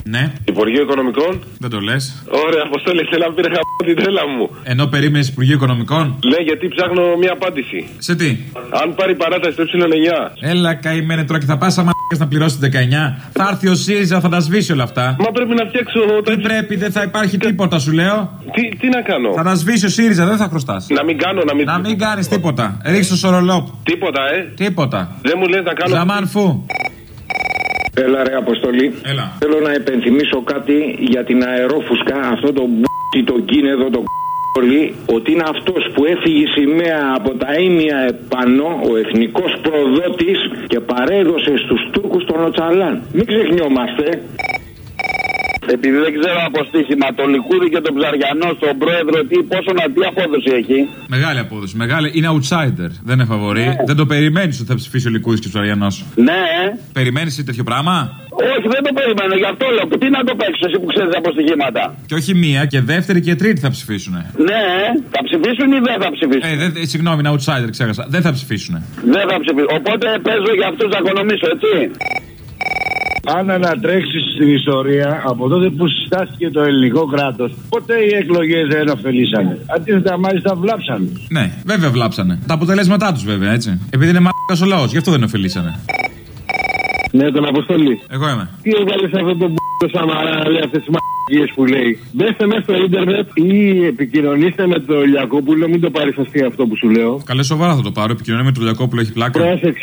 Ναι. Υπουργείο Οικονομικών. Δεν το λες. Ωραία, Αποστόλη, θέλω να πήρε χαμό την τρέλα μου. Ενώ περίμενες Υπουργείο Οικονομικών. Ναι, γιατί ψάχνω μια απάντηση. Σε τι? Αν πάρει παράταση στο ε9. Έλα, καημένε τώρα και θα πας να πληρώσει 19. Θα έρθει ο ΣΥΡΙΖΑ, θα τα σβήσει όλα αυτά. Μα πρέπει να φτιάξω. Δεν πρέπει, δεν θα υπάρχει τίποτα, σου λέω. Τι να κάνω? Θα τα σβήσει ο ΣΥΡΙΖΑ, δεν θα χρωστάς. Να μην κάνω, να μην κάνεις τίποτα. Ρίξε το σορολόπ. Τίποτα, Τίποτα. Δεν μου λες να κάνω. Ζαμάν φου. Έλα ρε Αποστολή. Έλα. Θέλω να επενθυμίσω κάτι για την αερόφουσκα. Αυτό το το κίνεδο, το ότι είναι αυτός που έφυγε σημαία από τα ήμια επάνω, ο εθνικός προδότης, και παρέδωσε στους Τούρκους τον Οτσαλάν. Μην ξεχνιόμαστε. Επειδή δεν ξέρω από στοίχημα, το Λικούδι και τον Ψαριανό στον πρόεδρο, τι απόδοση έχει? Μεγάλη απόδοση. Μεγάλη. Είναι outsider. Δεν είναι φαβορί. Δεν το περιμένεις ότι θα ψηφίσει ο Λικούδης και ο Ψαριανός. Ναι. Περιμένεις τέτοιο πράγμα? Όχι, δεν το περιμένω. Γι' αυτό λέω. Τι να το παίξεις εσύ που ξέρεις από στοιχήματα? Και όχι μία, και δεύτερη και τρίτη θα ψηφίσουν. Ναι, θα ψηφίσουν ή δεν θα ψηφίσουν? Συγγνώμη, είναι outsider, ξέχασα. Δεν θα ψηφίσουν. Δεν θα ψηφίσουν. Οπότε παίζω για αυτούς να οικονομήσω, έτσι. Αν ανατρέξεις στην ιστορία, από τότε που συστάθηκε το ελληνικό κράτος, ποτέ οι εκλογές δεν ωφελήσανε. Αντίθετα, μάλιστα βλάψανε. Ναι, βέβαια βλάψανε. Τα αποτελέσματά τους, βέβαια, έτσι. Επειδή είναι μαλάκας ο λαός, γι' αυτό δεν ωφελήσανε. Ναι, τον Αποστολή. Εγώ είμαι. Τι έβαλε αυτό το Σαμαρά να λέει αυτές τις μαλακίες που λέει? Μπέστε μέσα στο ίντερνετ ή επικοινωνήστε με τον Λιακόπουλο. Μην το πάρεις αστεία αυτό που σου λέω. Καλέ, σοβαρά θα το πάρω. Επικοινωνία με τον Λιακόπουλο, έχει πλάκα.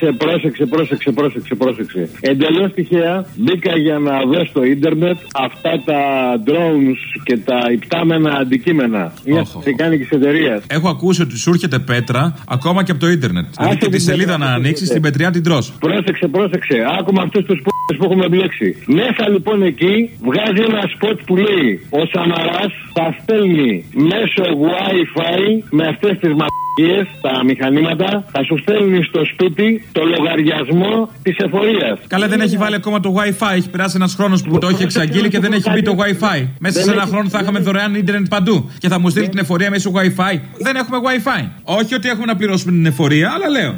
Πρόσεξε. Εντελώς τυχαία μπήκα για να δω στο ίντερνετ αυτά τα drones και τα υπτάμενα αντικείμενα μια αμερικάνικης εταιρείας. Έχω ακούσει ότι σου έρχεται πέτρα ακόμα και από το ίντερνετ. Δηλαδή και τη σελίδα να ανοίξει, την πετριά την τρως. Πρόσεξε. Άκουμα αυτούς τους που έχουμε μπλέξει. Μέσα λοιπόν εκεί βγάζει ένα σποτ που λέει: ο Σαμαράς θα στέλνει μέσω Wi-Fi με αυτές τις μαλακίες, τα μηχανήματα, θα σου στέλνει στο σπίτι το λογαριασμό της εφορίας. Καλά, δεν έχει βάλει ακόμα το Wi-Fi. Έχει περάσει ένας χρόνος που το έχει εξαγγείλει και δεν έχει μπει το Wi-Fi. Μέσα σε ένα χρόνο θα είχαμε δωρεάν ίντερνετ παντού και θα μου στείλει την εφορία μέσω Wi-Fi. Δεν έχουμε Wi-Fi. Όχι ότι έχουμε να πληρώσουμε την εφορία, αλλά λέω.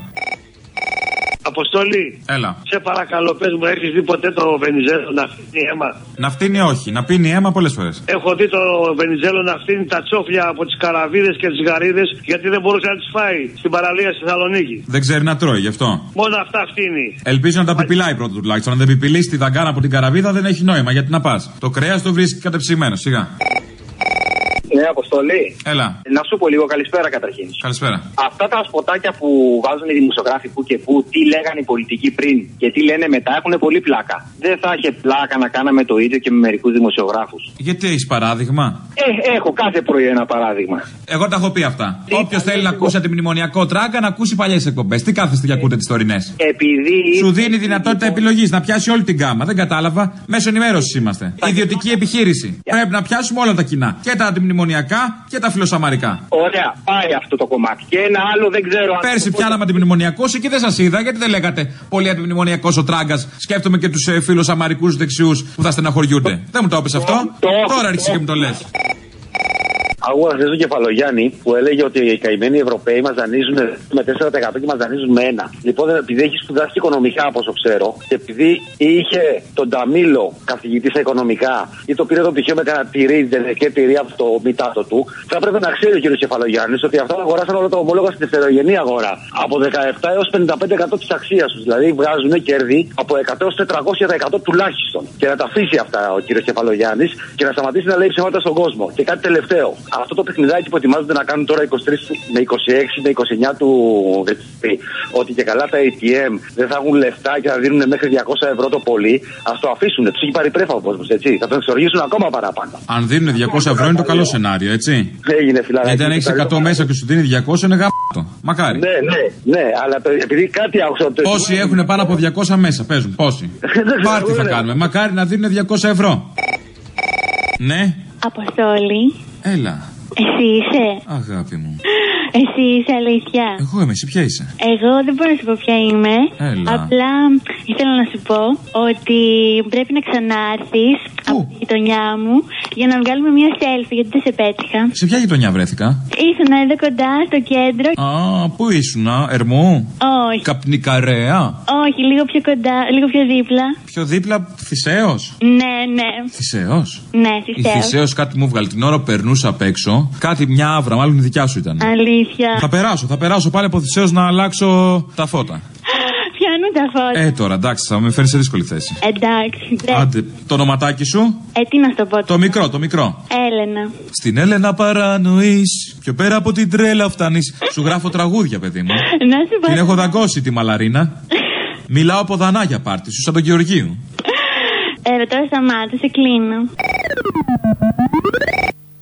Αποστολή. Έλα. Σε παρακαλώ, πες μου, έχεις δει ποτέ το Βενιζέλο να φτύνει αίμα? Να φτύνει όχι, να πίνει αίμα πολλές φορές. Έχω δει το Βενιζέλο να φτύνει τα τσόφλια από τις καραβίδες και τις γαρίδες, γιατί δεν μπορούσε να τις φάει στην παραλία στη Θεσσαλονίκη. Δεν ξέρει να τρώει γι' αυτό. Μόνο αυτά φτύνει. Ελπίζω να τα πιπιλάει πρώτα τουλάχιστον. Αν δεν πιπιλήσει τη δαγκάνα από την καραβίδα δεν έχει νόημα. Γιατί να πας. Το κρέας το βρίσκει κατεψυγμένο, σιγά. Ναι, Αποστολή. Έλα. Να σου πω λίγο, καλησπέρα καταρχήν. Καλησπέρα. Αυτά τα σποτάκια που βάζουν οι δημοσιογράφοι που και που, τι λέγανε οι πολιτικοί πριν και τι λένε μετά, έχουν πολύ πλάκα. Δεν θα είχε πλάκα να κάναμε το ίδιο και με μερικούς δημοσιογράφους? Γιατί έχεις παράδειγμα? Έχω κάθε πρωί ένα παράδειγμα. Εγώ τα έχω πει αυτά. Όποιος θέλει να ακούσει αντιμνημονιακό τράγκα, να ακούσει παλιές εκπομπές. Τι κάθεστε και ακούτε τις τωρινές? Επειδή. Σου δίνει δυνατότητα επιλογής να πιάσει όλη την γκάμα. Δεν κατάλαβα. Μέσω ενημέρωσης είμαστε. Ιδιωτική επιχείρηση. Πρέπει να πιάσουμε όλα τα κοινά. Και τα αντιμνημονιακά και τα φιλοσαμαρικά. Ωραία, πάει αυτό το κομμάτι. Και ένα άλλο δεν ξέρω αν. Πέρσι πιάναμε αντιμνημονιακός και δεν σας είδα, γιατί δεν λέγατε πολύ αντιμνημονιακός ο τράγκας. Σκέφτομαι και τους φιλοσαμαρικούς δεξιούς που θα στεναχωριούνται. Δεν μου το είπες αυτό. Τώρα άρχισε και μου το λες. Άκουγα χθες τον Κεφαλογιάννη που έλεγε ότι οι καημένοι Ευρωπαίοι μας δανείζουν με 4% και μας δανείζουν με 1. Λοιπόν, επειδή έχει σπουδάσει οικονομικά, από όσο ξέρω, και επειδή είχε τον Ταμίλο καθηγητή στα οικονομικά ή το πήρε το πτυχίο με κανένα τυρί, και τυρί από το μητάτο του, θα έπρεπε να ξέρει ο κ. Κεφαλογιάννης ότι αυτά αγοράσαν όλα τα ομόλογα στη δευτερογενή αγορά. Από 17 έως 55% της αξίας τους. Δηλαδή βγάζουν κέρδη από 100 έως 400% τουλάχιστον. Και να τα αφήσει αυτά ο κ. Κεφαλογιάννης και να σταματήσει να λέει ψέματα στον κόσμο. Και κάτι τελευταίο. Αυτό το παιχνιδάκι που ετοιμάζονται να κάνουν τώρα 23 με 26 με 29 του Δεκέμβρη, ότι και καλά τα ATM δεν θα έχουν λεφτά και θα δίνουν μέχρι 200 ευρώ το πολύ, ας το αφήσουν. Τους έχει πάρει πρέφα ο κόσμος, έτσι. Θα τον εξοργήσουν ακόμα παραπάνω. Αν δίνουν 200 ευρώ είναι το καλό σενάριο, έτσι. Έγινε φιλαράκι. Γιατί αν έχεις 100 μέσα και σου δίνει 200 είναι γαμπτό. Μακάρι. Ναι, αλλά επειδή κάτι άκουσα. Πόσοι έχουν πάνω από 200 μέσα, παίζουν. Πόσοι. Πάρτι θα κάνουμε. Μακάρι να δίνουν 200 ευρώ. Ναι. Αποστόλη. Έλα. Εσύ είσαι? Αγάπη μου. Εσύ είσαι αλήθεια? Εγώ είμαι, εσύ ποια είσαι? Εγώ δεν μπορώ να σου πω ποια είμαι. Έλα. Απλά ήθελα να σου πω ότι πρέπει να ξανάρθεις από τη γειτονιά μου για να βγάλουμε μια selfie, γιατί δεν σε πέτυχα. Σε ποια γειτονιά βρέθηκα? Ήσουν εδώ κοντά, στο κέντρο. Α, πού ήσουνα, Ερμού? Όχι. Καπνικαρέα? Όχι, λίγο πιο κοντά, λίγο πιο δίπλα. Πιο δίπλα, Θησέως? Ναι, ναι. Θησέως? Ναι, Η Θησέως κάτι μου βγάλε την ώρα που περνούσα απ' έξω. Κάτι μια άβρα, μάλλον η δικιά σου ήταν. Αλήθεια. Θα περάσω πάλι από Θησέως να αλλάξω τα φώτα. Πιανού τα φώτα. Τώρα εντάξει, θα με φέρει σε δύσκολη θέση. Εντάξει. Άντε, το ονοματάκι σου? Τι να στο πω. Το μικρό. Έλενα. Στην Έλενα παρανοείς, πιο πέρα από την τρέλα φτάνεις. Σου γράφω τραγούδια, παιδί μου. Να σου πω. Την έχω δαγκώσει τη μαλαρίνα. Μιλάω από Δανάγια πάρτι σου, σαν τον Γεωργίου. Τώρα σταμάτα, σε κλείνω.